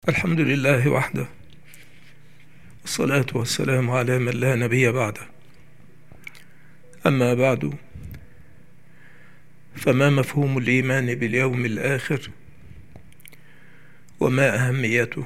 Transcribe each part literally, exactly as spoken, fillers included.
الحمد لله وحده، والصلاة والسلام على من لا نبي بعده. أما بعد، فما مفهوم الإيمان باليوم الآخر وما أهميته؟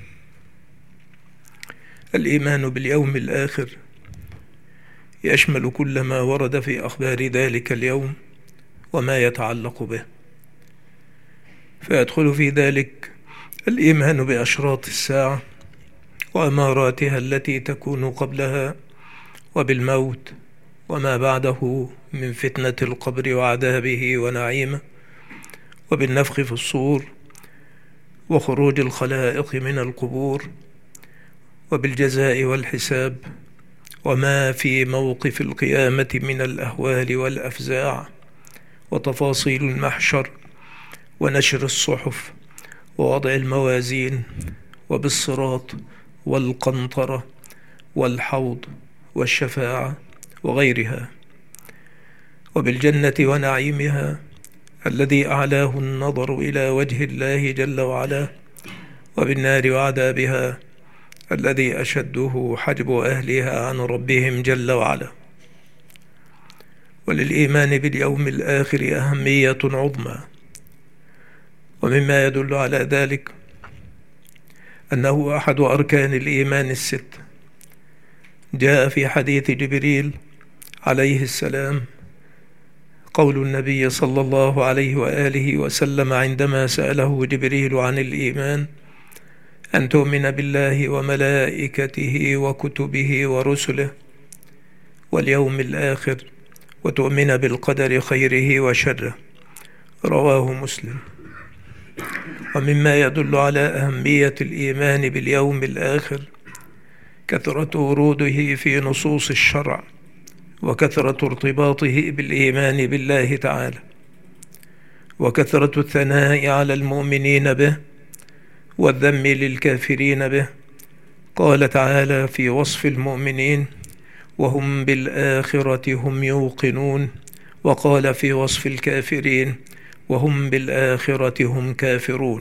الإيمان باليوم الآخر يشمل كل ما ورد في أخبار ذلك اليوم وما يتعلق به، فيدخل في ذلك الإيمان بأشراط الساعة وأماراتها التي تكون قبلها، وبالموت وما بعده من فتنة القبر وعذابه ونعيمه، وبالنفخ في الصور وخروج الخلائق من القبور، وبالجزاء والحساب، وما في موقف القيامة من الأهوال والأفزاع، وتفاصيل المحشر ونشر الصحف ووضع الموازين، وبالصراط والقنطرة والحوض والشفاعة وغيرها، وبالجنة ونعيمها الذي أعلاه النظر إلى وجه الله جل وعلا، وبالنار وعذابها الذي أشده حجب أهلها عن ربهم جل وعلا. وللإيمان باليوم الآخر أهمية عظمى، ومما يدل على ذلك أنه أحد أركان الإيمان الست. جاء في حديث جبريل عليه السلام قول النبي صلى الله عليه وآله وسلم عندما سأله جبريل عن الإيمان: أن تؤمن بالله وملائكته وكتبه ورسله واليوم الآخر، وتؤمن بالقدر خيره وشره. رواه مسلم. ومما يدل على أهمية الإيمان باليوم الآخر كثرة وروده في نصوص الشرع، وكثرة ارتباطه بالإيمان بالله تعالى، وكثرة الثناء على المؤمنين به والذم للكافرين به. قال تعالى في وصف المؤمنين: وهم بالآخرة هم يوقنون. وقال في وصف الكافرين: وهم بالآخرة هم كافرون.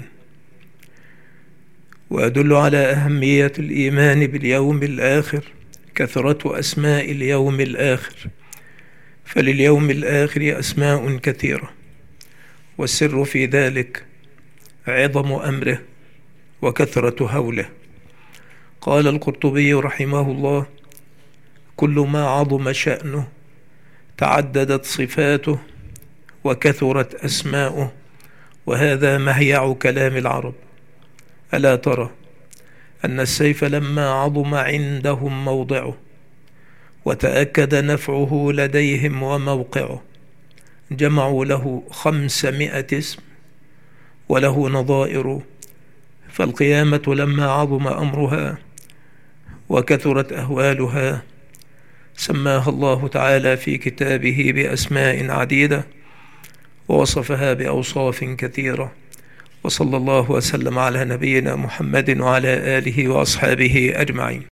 ويدل على أهمية الإيمان باليوم الآخر كثرة أسماء اليوم الآخر، فلليوم الآخر أسماء كثيرة، والسر في ذلك عظم أمره وكثرة هوله. قال القرطبي رحمه الله: كل ما عظم شأنه تعددت صفاته وكثرت أسماؤه، وهذا مهيع كلام العرب. ألا ترى أن السيف لما عظم عندهم موضعه وتأكد نفعه لديهم وموقعه جمعوا له خمسمائة اسم وله نظائر، فالقيامة لما عظم أمرها وكثرت أهوالها سماها الله تعالى في كتابه بأسماء عديدة، ووصفها بأوصاف كثيرة. وصلى الله وسلم على نبينا محمد وعلى آله وأصحابه أجمعين.